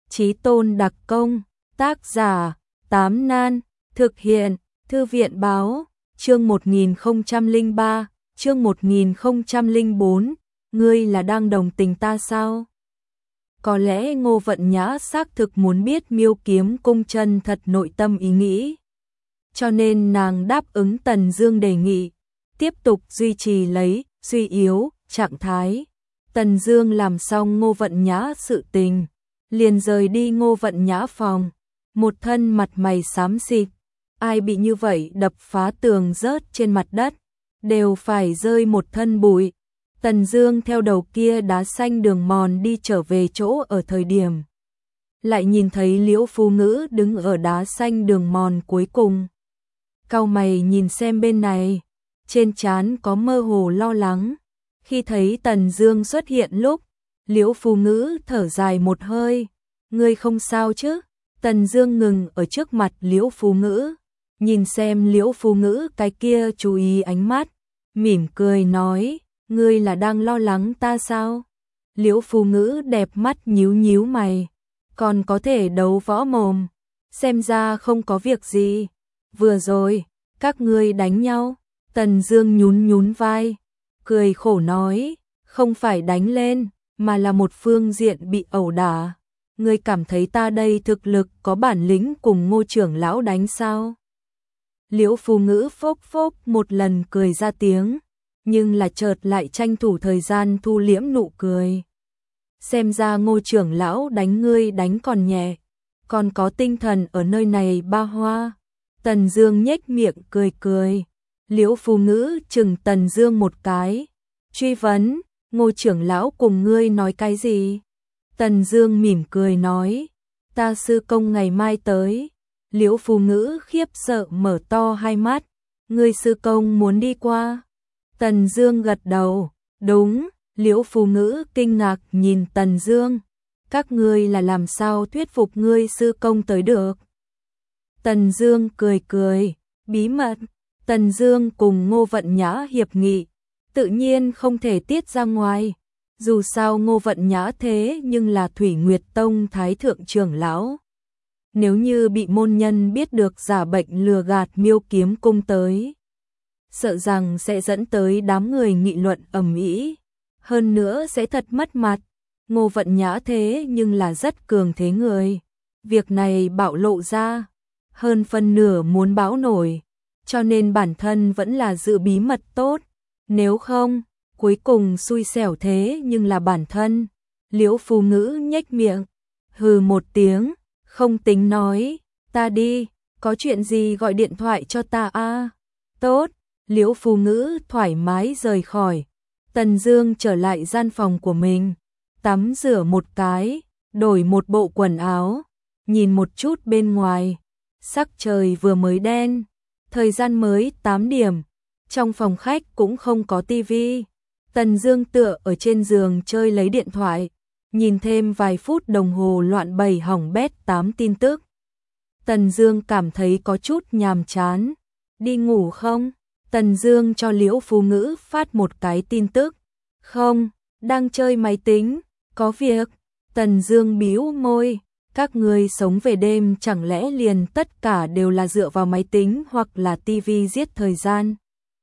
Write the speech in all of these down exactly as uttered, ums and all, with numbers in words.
Chí tôn đặc công, tác giả, Tám Nan, thực hiện, Thư viện báo, chương một nghìn không trăm lẻ ba, chương một nghìn không trăm lẻ bốn, ngươi là đang đồng tình ta sao? Có lẽ Ngô Vận Nhã xác thực muốn biết Miêu Kiếm Cung chân thật nội tâm ý nghĩ. Cho nên nàng đáp ứng Tần Dương đề nghị, tiếp tục duy trì lấy suy yếu trạng thái. Tần Dương làm xong Ngô Vận Nhã sự tình, liền rời đi Ngô Vận Nhã phòng, một thân mặt mày xám xịt, ai bị như vậy đập phá tường rớt trên mặt đất, đều phải rơi một thân bụi. Tần Dương theo đầu kia đá xanh đường mòn đi trở về chỗ ở thời điểm, lại nhìn thấy Liễu Phu Ngữ đứng ở đá xanh đường mòn cuối cùng. Cau mày nhìn xem bên này, trên trán có mơ hồ lo lắng. Khi thấy Tần Dương xuất hiện lúc, Liễu Phu Ngữ thở dài một hơi, "Ngươi không sao chứ?" Tần Dương ngừng ở trước mặt Liễu Phu Ngữ, nhìn xem Liễu Phu Ngữ cái kia chú ý ánh mắt, mỉm cười nói, "Ngươi là đang lo lắng ta sao?" Liễu Phu Ngữ đẹp mắt nhíu nhíu mày, "Còn có thể đấu võ mồm, xem ra không có việc gì. Vừa rồi, các ngươi đánh nhau?" Tần Dương nhún nhún vai, cười khổ nói, "Không phải đánh lên, mà là một phương diện bị ẩu đả. Ngươi cảm thấy ta đây thực lực có bản lĩnh cùng Ngô trưởng lão đánh sao?" Liễu Phu Ngữ phốc phốc một lần cười ra tiếng, nhưng là chợt lại tranh thủ thời gian thu liễm nụ cười. "Xem ra Ngô trưởng lão đánh ngươi đánh còn nhẹ, còn có tinh thần ở nơi này ba hoa." Tần Dương nhếch miệng cười cười. Liễu Phu Ngữ chừng Tần Dương một cái, truy vấn, "Ngô trưởng lão cùng ngươi nói cái gì?" Tần Dương mỉm cười nói, "Ta sư công ngày mai tới." Liễu Phu Ngữ khiếp sợ mở to hai mắt, "Ngươi sư công muốn đi qua?" Tần Dương gật đầu, "Đúng." Liễu Phu Ngữ kinh ngạc nhìn Tần Dương, "Các ngươi là làm sao thuyết phục ngươi sư công tới được?" Tần Dương cười cười, "Bí mật." Tần Dương cùng Ngô Vận Nhã hiệp nghị, tự nhiên không thể tiết ra ngoài. Dù sao Ngô Vận Nhã thế nhưng là Thủy Nguyệt Tông thái thượng trưởng lão. Nếu như bị môn nhân biết được giả bệnh lừa gạt Miêu Kiếm Cung tới, sợ rằng sẽ dẫn tới đám người nghị luận ầm ĩ, hơn nữa sẽ thật mất mặt. Ngô Vận Nhã thế nhưng là rất cường thế người, việc này bạo lộ ra, hơn phân nửa muốn báo nổi, cho nên bản thân vẫn là giữ bí mật tốt, nếu không, cuối cùng xui xẻo thế nhưng là bản thân. Liễu Phu Ngữ nhếch miệng, hừ một tiếng, không tính nói, "Ta đi, có chuyện gì gọi điện thoại cho ta a." "Tốt." Liễu Phu Ngữ thoải mái rời khỏi. Tần Dương trở lại gian phòng của mình, tắm rửa một cái, đổi một bộ quần áo, nhìn một chút bên ngoài, sắc trời vừa mới đen, thời gian mới tám điểm, trong phòng khách cũng không có tivi. Tần Dương tựa ở trên giường chơi lấy điện thoại, nhìn thêm vài phút đồng hồ loạn bầy hỏng bét tám tin tức. Tần Dương cảm thấy có chút nhàm chán, "Đi ngủ không?" Tần Dương cho Liễu Phu Ngữ phát một cái tin tức, "Không, đang chơi máy tính, có việc." Tần Dương bĩu môi, "Các ngươi sống về đêm chẳng lẽ liền tất cả đều là dựa vào máy tính hoặc là tivi giết thời gian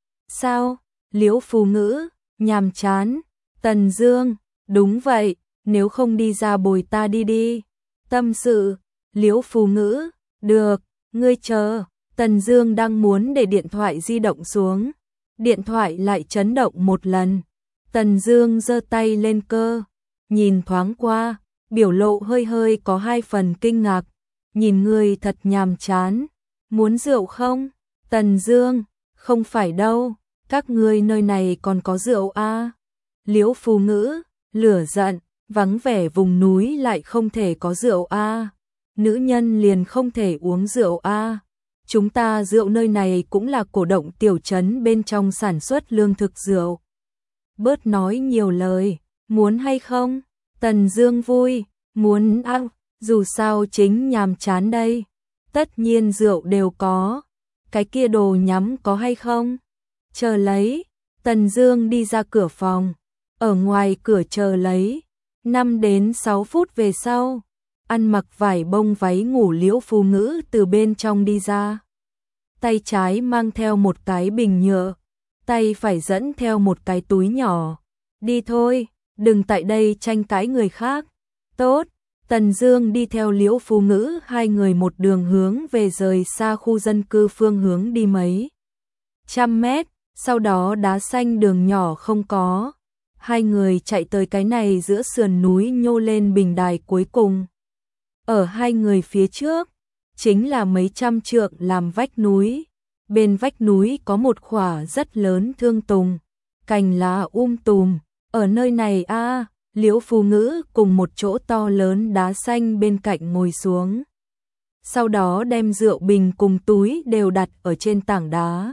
sao?" Liễu Phu Ngữ, "Nhàm chán." Tần Dương, "Đúng vậy, nếu không đi ra bồi ta đi đi, tâm sự." Liễu Phu Ngữ, "Được, ngươi chờ." Tần Dương đang muốn để điện thoại di động xuống, điện thoại lại chấn động một lần. Tần Dương giơ tay lên cơ, nhìn thoáng qua, biểu lộ hơi hơi có hai phần kinh ngạc, "Nhìn ngươi thật nhàm chán, muốn rượu không?" Tần Dương, "Không phải đâu, các ngươi nơi này còn có rượu a." Liễu Phu Ngữ, lửa giận, "Vắng vẻ vùng núi lại không thể có rượu a? Nữ nhân liền không thể uống rượu a? Chúng ta rượu nơi này cũng là cổ động tiểu trấn bên trong sản xuất lương thực rượu." "Bớt nói nhiều lời, muốn hay không?" Tần Dương vui, "Muốn a, dù sao chính nhàm chán đây. Tất nhiên rượu đều có. Cái kia đồ nhắm có hay không?" "Chờ lấy." Tần Dương đi ra cửa phòng, ở ngoài cửa chờ lấy. năm đến sáu phút về sau, ăn mặc vải bông váy ngủ Liễu Phù Ngữ từ bên trong đi ra. Tay trái mang theo một cái bình nhựa, tay phải dẫn theo một cái túi nhỏ. Đi thôi, đừng tại đây tranh cãi người khác. Tốt, Tần Dương đi theo Liễu Phù Ngữ, hai người một đường hướng về rời xa khu dân cư phương hướng đi mấy trăm mét, sau đó đá xanh đường nhỏ không có. Hai người chạy tới cái này giữa sườn núi nhô lên bình đài cuối cùng. Ở hai người phía trước, chính là mấy trăm trượng làm vách núi. Bên vách núi có một khỏa rất lớn thương tùng, cành lá um tùm. Ở nơi này a, à, Liễu Phù Ngữ cùng một chỗ to lớn đá xanh bên cạnh ngồi xuống. Sau đó đem rượu bình cùng túi đều đặt ở trên tảng đá.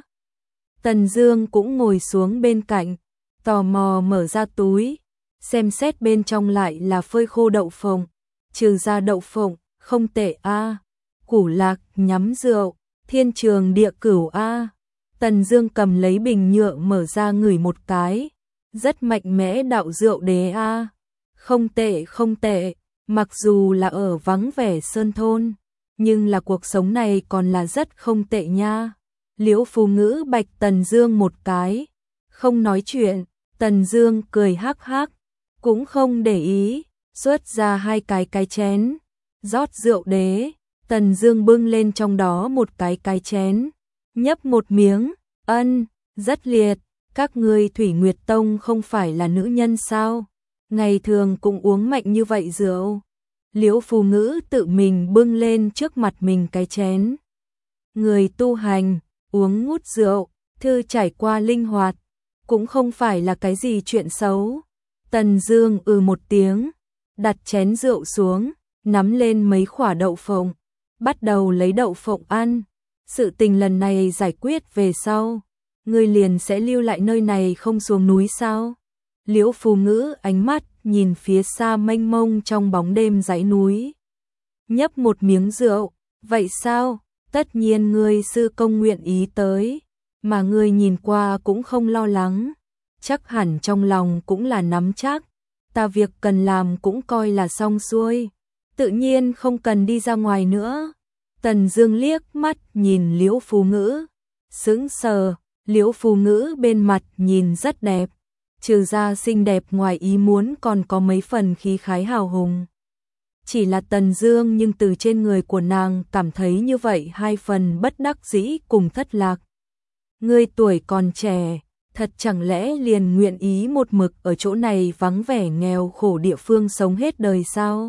Tần Dương cũng ngồi xuống bên cạnh, tò mò mở ra túi, xem xét bên trong lại là phơi khô đậu phộng, trừ ra đậu phộng, không tệ a. À. Củ lạc, nhắm rượu, thiên trường địa cửu a. À. Tần Dương cầm lấy bình nhựa mở ra ngửi một cái, rất mạnh mẽ đạo rượu đế a. À. Không tệ, không tệ, mặc dù là ở vắng vẻ sơn thôn, nhưng là cuộc sống này còn là rất không tệ nha. Liễu Phù Ngữ bạch Tần Dương một cái, không nói chuyện. Tần Dương cười hắc hắc, cũng không để ý, xuất ra hai cái cái chén, rót rượu đế. Tần Dương bưng lên trong đó một cái cái chén, nhấp một miếng, ân, rất liệt. Các ngươi Thủy Nguyệt Tông không phải là nữ nhân sao? Ngày thường cũng uống mạnh như vậy rượu. Liễu Phù Ngữ tự mình bưng lên trước mặt mình cái chén. Người tu hành, uống ngút rượu, thư trải qua linh hoạt, cũng không phải là cái gì chuyện xấu. Tần Dương ừ một tiếng, đặt chén rượu xuống, nắm lên mấy quả đậu phộng, bắt đầu lấy đậu phộng ăn. Sự tình lần này giải quyết về sau, ngươi liền sẽ lưu lại nơi này không xuống núi sao? Liễu Phù Ngữ ánh mắt nhìn phía xa mênh mông trong bóng đêm dãy núi. Nhấp một miếng rượu, vậy sao? Tất nhiên ngươi sư công nguyện ý tới, mà ngươi nhìn qua cũng không lo lắng, chắc hẳn trong lòng cũng là nắm chắc, ta việc cần làm cũng coi là xong xuôi, tự nhiên không cần đi ra ngoài nữa. Tần Dương liếc mắt nhìn Liễu Phù Ngữ, sững sờ. Liễu Phù Ngữ bên mặt nhìn rất đẹp, trừ ra xinh đẹp ngoài ý muốn còn có mấy phần khí khái hào hùng. Chỉ là Tần Dương nhưng từ trên người của nàng cảm thấy như vậy hai phần bất đắc dĩ cùng thất lạc. Ngươi tuổi còn trẻ, thật chẳng lẽ liền nguyện ý một mực ở chỗ này vắng vẻ nghèo khổ địa phương sống hết đời sao?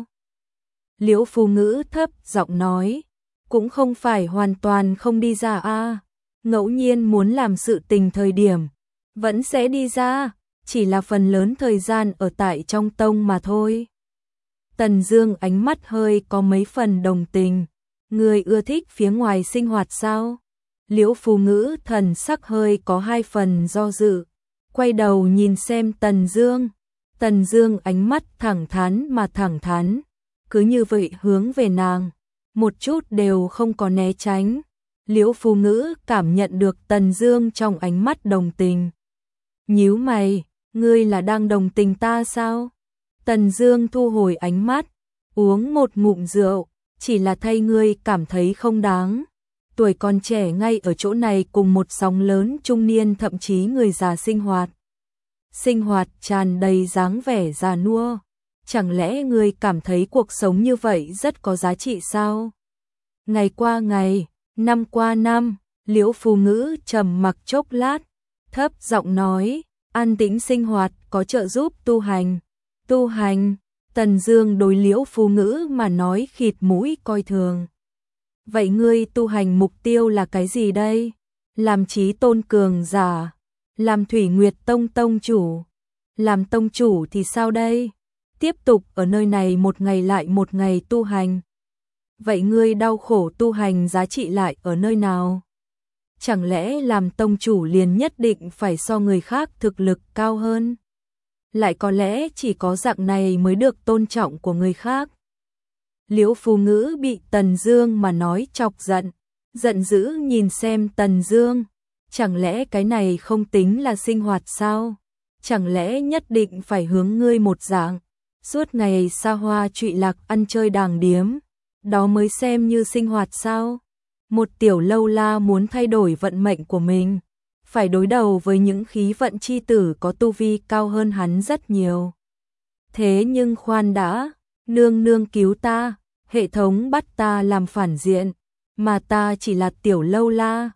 Liễu Phù Ngữ thấp giọng nói, cũng không phải hoàn toàn không đi ra a, ngẫu nhiên muốn làm sự tình thời điểm, vẫn sẽ đi ra, chỉ là phần lớn thời gian ở tại trong tông mà thôi. Tần Dương ánh mắt hơi có mấy phần đồng tình, ngươi ưa thích phía ngoài sinh hoạt sao? Liễu Phù Ngữ thần sắc hơi có hai phần do dự, quay đầu nhìn xem Tần Dương. Tần Dương ánh mắt thẳng thắn mà thẳng thắn, cứ như vậy hướng về nàng, một chút đều không có né tránh. Liễu Phù Ngữ cảm nhận được Tần Dương trong ánh mắt đồng tình. Nhíu mày, ngươi là đang đồng tình ta sao? Tần Dương thu hồi ánh mắt, uống một ngụm rượu, chỉ là thay ngươi cảm thấy không đáng. Tuổi còn trẻ ngay ở chỗ này cùng một sóng lớn trung niên thậm chí người già sinh hoạt. Sinh hoạt tràn đầy dáng vẻ già nua. Chẳng lẽ ngươi cảm thấy cuộc sống như vậy rất có giá trị sao? Ngày qua ngày, năm qua năm, Liễu Phù Ngữ trầm mặc chốc lát, thấp giọng nói, an tĩnh sinh hoạt có trợ giúp tu hành. Tu hành, Tần Dương đối Liễu Phù Ngữ mà nói khịt mũi coi thường. Vậy ngươi tu hành mục tiêu là cái gì đây? Làm chí tôn cường giả, làm Thủy Nguyệt Tông tông chủ, làm tông chủ thì sao đây? Tiếp tục ở nơi này một ngày lại một ngày tu hành. Vậy ngươi đau khổ tu hành giá trị lại ở nơi nào? Chẳng lẽ làm tông chủ liền nhất định phải so người khác thực lực cao hơn? Lại có lẽ chỉ có dạng này mới được tôn trọng của người khác. Liễu Phù Ngữ bị Tần Dương mà nói chọc giận, giận dữ nhìn xem Tần Dương, chẳng lẽ cái này không tính là sinh hoạt sao? Chẳng lẽ nhất định phải hướng ngươi một dạng, suốt ngày xa hoa trụy lạc ăn chơi đàng điếm, đó mới xem như sinh hoạt sao? Một tiểu lâu la muốn thay đổi vận mệnh của mình, phải đối đầu với những khí vận chi tử có tu vi cao hơn hắn rất nhiều. Thế nhưng khoan đã, nương nương cứu ta, hệ thống bắt ta làm phản diện, mà ta chỉ là tiểu lâu la,